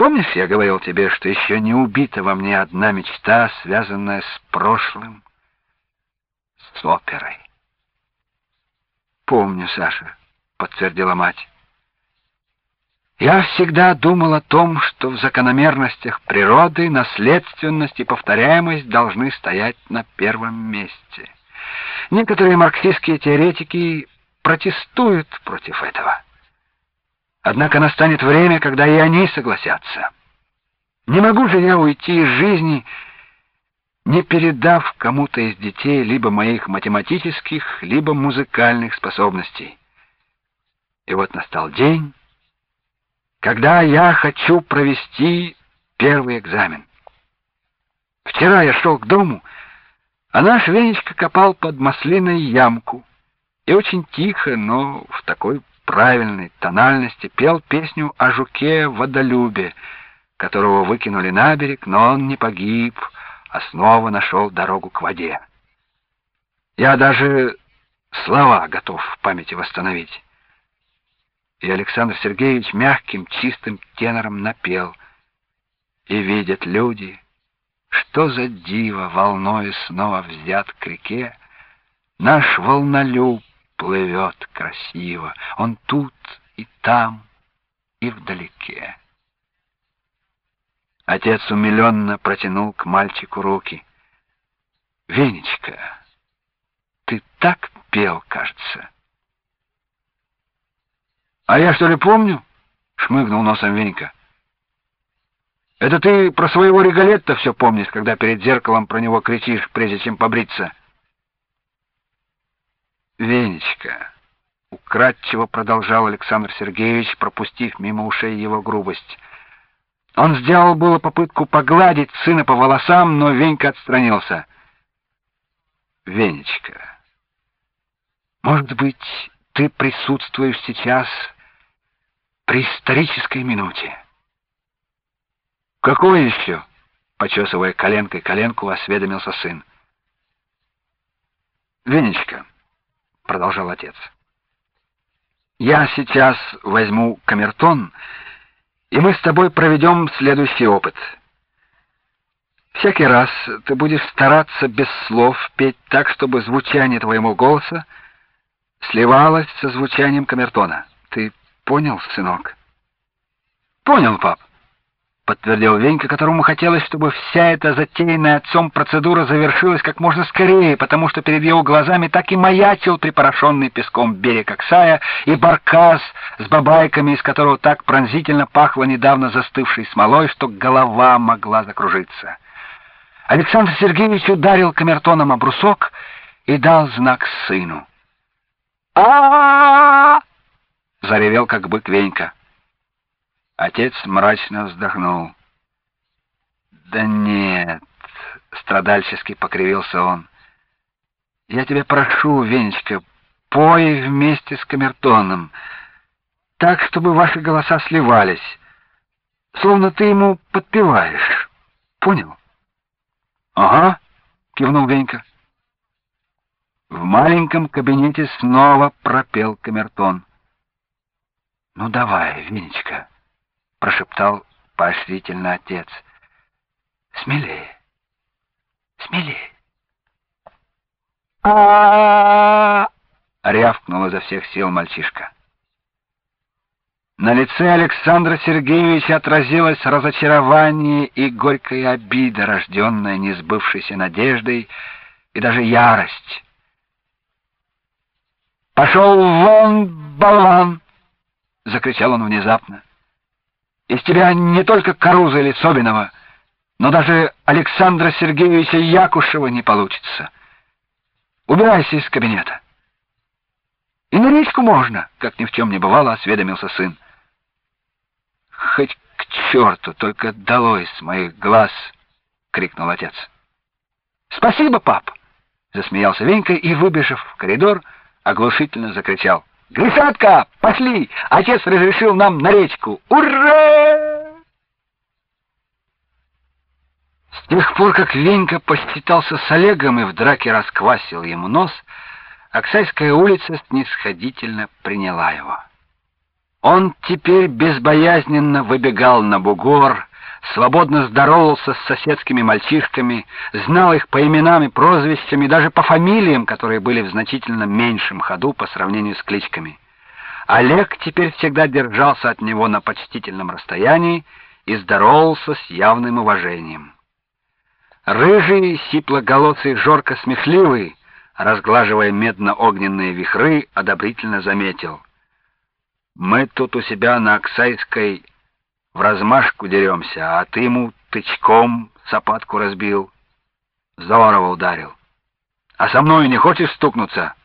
Помнишь, я говорил тебе, что еще не убита во мне одна мечта, связанная с прошлым, с оперой? Помню, Саша, подтвердила мать. Я всегда думал о том, что в закономерностях природы наследственность и повторяемость должны стоять на первом месте. Некоторые марксистские теоретики протестуют против этого. Однако настанет время, когда и они согласятся. Не могу же я уйти из жизни, не передав кому-то из детей либо моих математических, либо музыкальных способностей. И вот настал день, когда я хочу провести первый экзамен. Вчера я шел к дому, а наш Венечка копал под маслиной ямку и очень тихо, но в такой правильной тональности пел песню о жуке-водолюбе, которого выкинули на берег, но он не погиб, а снова нашел дорогу к воде. Я даже слова готов в памяти восстановить. И Александр Сергеевич мягким, чистым тенором напел. И видят люди, что за диво волною снова взят к реке. Наш волнолюб плывет красиво, он тут и там, и вдалеке. Отец умиленно протянул к мальчику руки. «Венечка, ты так пел, кажется». «А я что ли помню?» — шмыгнул носом Венька. «Это ты про своего Риголетто все помнишь, когда перед зеркалом про него кричишь, прежде чем побриться?» «Венечка», — украдчиво продолжал Александр Сергеевич, пропустив мимо ушей его грубость. Он сделал было попытку погладить сына по волосам, но Венька отстранился. «Венечка, может быть, ты присутствуешь сейчас при исторической минуте?» «Какой еще?» — почесывая коленкой коленку, осведомился сын. «Венечка», — продолжал отец, — «я сейчас возьму камертон, и мы с тобой проведем следующий опыт. Всякий раз ты будешь стараться без слов петь так, чтобы звучание твоего голоса сливалось со звучанием камертона. Ты понял, сынок?» «Понял, пап», — подтвердил Венька, которому хотелось, чтобы вся эта затеянная отцом процедура завершилась как можно скорее, потому что перед его глазами так и маячил припорошенный песком берег Аксая и баркас с бабайками, из которого так пронзительно пахло недавно застывшей смолой, что голова могла закружиться. Александр Сергеевич ударил камертоном о брусок и дал знак сыну. а заревел, как бык, Венька. Отец мрачно вздохнул. «Да нет», — страдальчески покривился он. «Я тебя прошу, Венечка, пой вместе с камертоном, так, чтобы ваши голоса сливались, словно ты ему подпеваешь. Понял?» «Ага», — кивнул Венька. В маленьком кабинете снова пропел камертон. «Ну давай, Венечка», — прошептал поощрительно отец. «Смелее, смелее». Рявкнул изо всех сил мальчишка. На лице Александра Сергеевича отразилось разочарование и горькая обида, рожденная несбывшейся надеждой, и даже ярость. «Пошел вон, болван!» — закричал он внезапно. «Из тебя не только Каруза или Собинова, но даже Александра Сергеевича Якушева не получится. Убирайся из кабинета». «И на речку можно», — как ни в чем не бывало, осведомился сын. «Хоть к черту, только долой с моих глаз!» — крикнул отец. «Спасибо, пап!» — засмеялся Венька и, выбежав в коридор, оглушительно закричал: «Гришатка, пошли! Отец разрешил нам на речку! Ура!» С тех пор, как Венька посчитался с Олегом и в драке расквасил ему нос, Аксайская улица снисходительно приняла его. Он теперь безбоязненно выбегал на бугор, свободно здоровался с соседскими мальчишками, знал их по именам и прозвищам и даже по фамилиям, которые были в значительно меньшем ходу по сравнению с кличками. Олег теперь всегда держался от него на почтительном расстоянии и здоровался с явным уважением. Рыжий, сиплоголосый Жорко Смехливый, разглаживая медно-огненные вихры, одобрительно заметил: «Мы тут у себя на Оксайской вразмашку деремся, а ты ему тычком сапатку разбил. Здорово ударил. А со мной не хочешь стукнуться?»